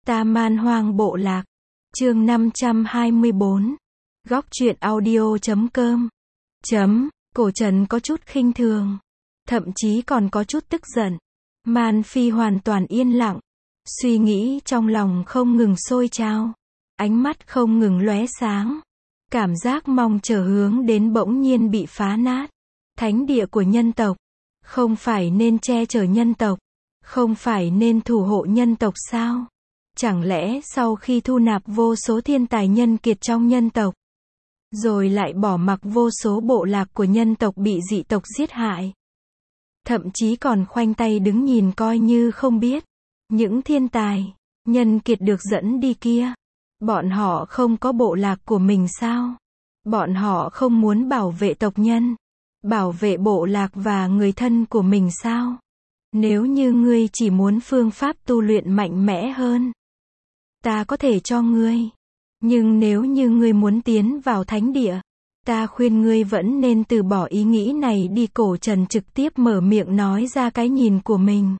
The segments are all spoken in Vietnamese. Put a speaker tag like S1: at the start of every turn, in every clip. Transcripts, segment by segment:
S1: Ta Man Hoang Bộ Lạc. Chương 524. Góc truyện audio.com. Cổ Trần có chút khinh thường, thậm chí còn có chút tức giận. Man Phi hoàn toàn yên lặng, suy nghĩ trong lòng không ngừng sôi trào, ánh mắt không ngừng lóe sáng. Cảm giác mong chờ hướng đến bỗng nhiên bị phá nát. Thánh địa của nhân tộc, không phải nên che chở nhân tộc, không phải nên thủ hộ nhân tộc sao? Chẳng lẽ sau khi thu nạp vô số thiên tài nhân kiệt trong nhân tộc, rồi lại bỏ mặc vô số bộ lạc của nhân tộc bị dị tộc giết hại, thậm chí còn khoanh tay đứng nhìn coi như không biết? Những thiên tài nhân kiệt được dẫn đi kia, bọn họ không có bộ lạc của mình sao? Bọn họ không muốn bảo vệ tộc nhân, bảo vệ bộ lạc và người thân của mình sao? Nếu như ngươi chỉ muốn phương pháp tu luyện mạnh mẽ hơn, ta có thể cho ngươi. Nhưng nếu như ngươi muốn tiến vào thánh địa, ta khuyên ngươi vẫn nên từ bỏ ý nghĩ này đi. Cổ Trần trực tiếp mở miệng nói ra cái nhìn của mình.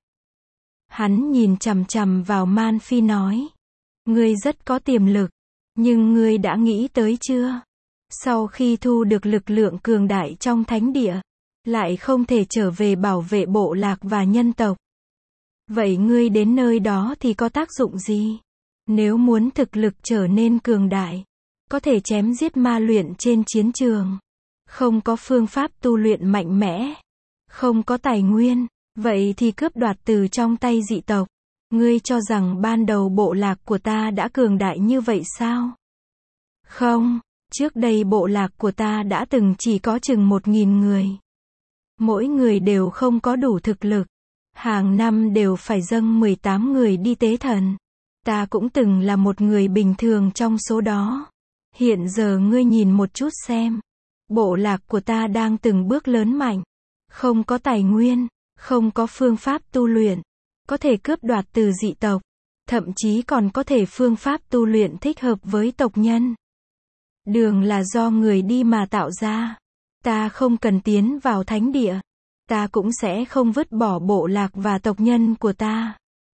S1: Hắn nhìn chằm chằm vào Man Phi nói. Ngươi rất có tiềm lực, nhưng ngươi đã nghĩ tới chưa? Sau khi thu được lực lượng cường đại trong thánh địa, lại không thể trở về bảo vệ bộ lạc và nhân tộc. Vậy ngươi đến nơi đó thì có tác dụng gì? Nếu muốn thực lực trở nên cường đại, có thể chém giết ma luyện trên chiến trường, không có phương pháp tu luyện mạnh mẽ, không có tài nguyên, vậy thì cướp đoạt từ trong tay dị tộc. Ngươi cho rằng ban đầu bộ lạc của ta đã cường đại như vậy sao? Không, trước đây bộ lạc của ta đã từng chỉ có chừng 1.000 người. Mỗi người đều không có đủ thực lực. Hàng năm đều phải dâng 18 người đi tế thần. Ta cũng từng là một người bình thường trong số đó. Hiện giờ ngươi nhìn một chút xem. Bộ lạc của ta đang từng bước lớn mạnh. Không có tài nguyên, không có phương pháp tu luyện, có thể cướp đoạt từ dị tộc, thậm chí còn có thể phương pháp tu luyện thích hợp với tộc nhân. Đường là do người đi mà tạo ra. Ta không cần tiến vào thánh địa, ta cũng sẽ không vứt bỏ bộ lạc và tộc nhân của ta,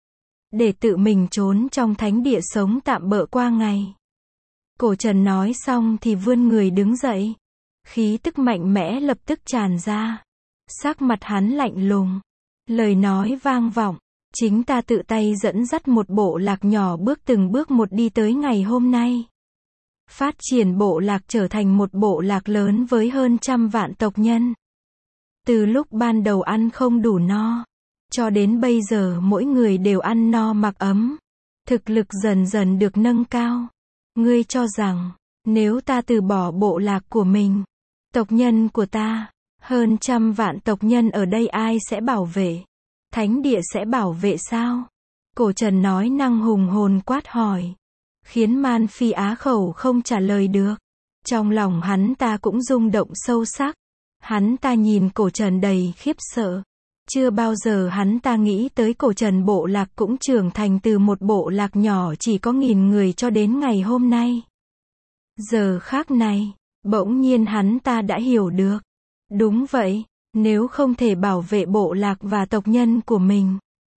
S1: để tự mình trốn trong thánh địa sống tạm bợ qua ngày. Cổ Trần nói xong thì vươn người đứng dậy. Khí tức mạnh mẽ lập tức tràn ra. Sắc mặt hắn lạnh lùng. Lời nói vang vọng. Chính ta tự tay dẫn dắt một bộ lạc nhỏ bước từng bước một đi tới ngày hôm nay. Phát triển bộ lạc trở thành một bộ lạc lớn với hơn 100 vạn tộc nhân. Từ lúc ban đầu ăn không đủ no, cho đến bây giờ mỗi người đều ăn no mặc ấm. Thực lực dần dần được nâng cao. Ngươi cho rằng, nếu ta từ bỏ bộ lạc của mình, tộc nhân của ta, hơn 100 vạn tộc nhân ở đây ai sẽ bảo vệ? Thánh địa sẽ bảo vệ sao? Cổ Trần nói năng hùng hồn quát hỏi, khiến Man Phi á khẩu không trả lời được. Trong lòng hắn ta cũng rung động sâu sắc. Hắn ta nhìn Cổ Trần đầy khiếp sợ. Chưa bao giờ hắn ta nghĩ tới Cổ Trần bộ lạc cũng trưởng thành từ một bộ lạc nhỏ chỉ có 1.000 người cho đến ngày hôm nay. Giờ khác này, bỗng nhiên hắn ta đã hiểu được. Đúng vậy, nếu không thể bảo vệ bộ lạc và tộc nhân của mình,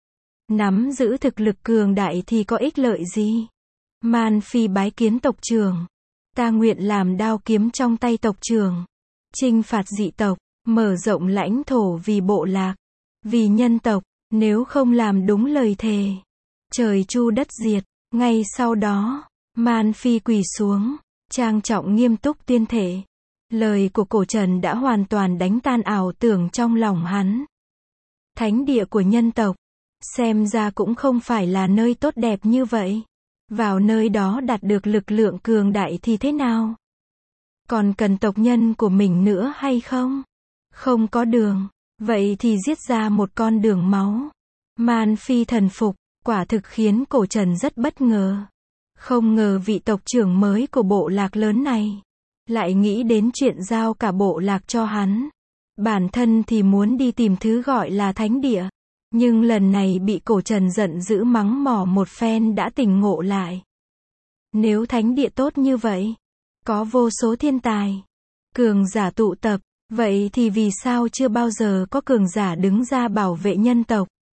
S1: nắm giữ thực lực cường đại thì có ích lợi gì? Man Phi bái kiến tộc trưởng. Ta nguyện làm đao kiếm trong tay tộc trưởng, chinh phạt dị tộc, mở rộng lãnh thổ vì bộ lạc, vì nhân tộc. Nếu không làm đúng lời thề, trời chu đất diệt. Ngay sau đó, Man Phi quỳ xuống, trang trọng nghiêm túc tuyên thệ. Lời của Cổ Trần đã hoàn toàn đánh tan ảo tưởng trong lòng hắn. Thánh địa của nhân tộc, xem ra cũng không phải là nơi tốt đẹp như vậy. Vào nơi đó đạt được lực lượng cường đại thì thế nào? Còn cần tộc nhân của mình nữa hay không? Không có đường, vậy thì giết ra một con đường máu. Man Phi thần phục, quả thực khiến Cổ Trần rất bất ngờ. Không ngờ vị tộc trưởng mới của bộ lạc lớn này lại nghĩ đến chuyện giao cả bộ lạc cho hắn. Bản thân thì muốn đi tìm thứ gọi là thánh địa, nhưng lần này bị Cổ Trần giận dữ mắng mỏ một phen đã tỉnh ngộ lại. Nếu thánh địa tốt như vậy, có vô số thiên tài, cường giả tụ tập, vậy thì vì sao chưa bao giờ có cường giả đứng ra bảo vệ nhân tộc?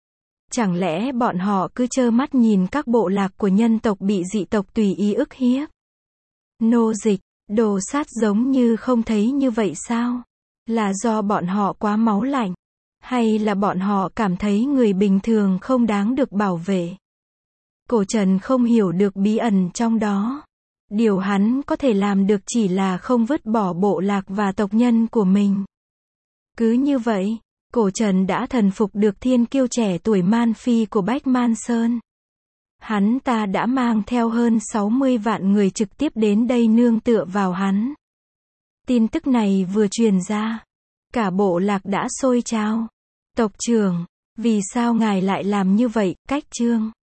S1: Chẳng lẽ bọn họ cứ trơ mắt nhìn các bộ lạc của nhân tộc bị dị tộc tùy ý ức hiếp? Nô dịch, đồ sát giống như không thấy như vậy sao? Là do bọn họ quá máu lạnh? Hay là bọn họ cảm thấy người bình thường không đáng được bảo vệ? Cổ Trần không hiểu được bí ẩn trong đó. Điều hắn có thể làm được chỉ là không vứt bỏ bộ lạc và tộc nhân của mình. Cứ như vậy, Cổ Trần đã thần phục được thiên kiêu trẻ tuổi Man Phi của Bách Man Sơn. Hắn ta đã mang theo hơn 60 vạn người trực tiếp đến đây nương tựa vào hắn. Tin tức này vừa truyền ra, cả bộ lạc đã sôi trào. Tộc trưởng, vì sao ngài lại làm như vậy? Cách Trương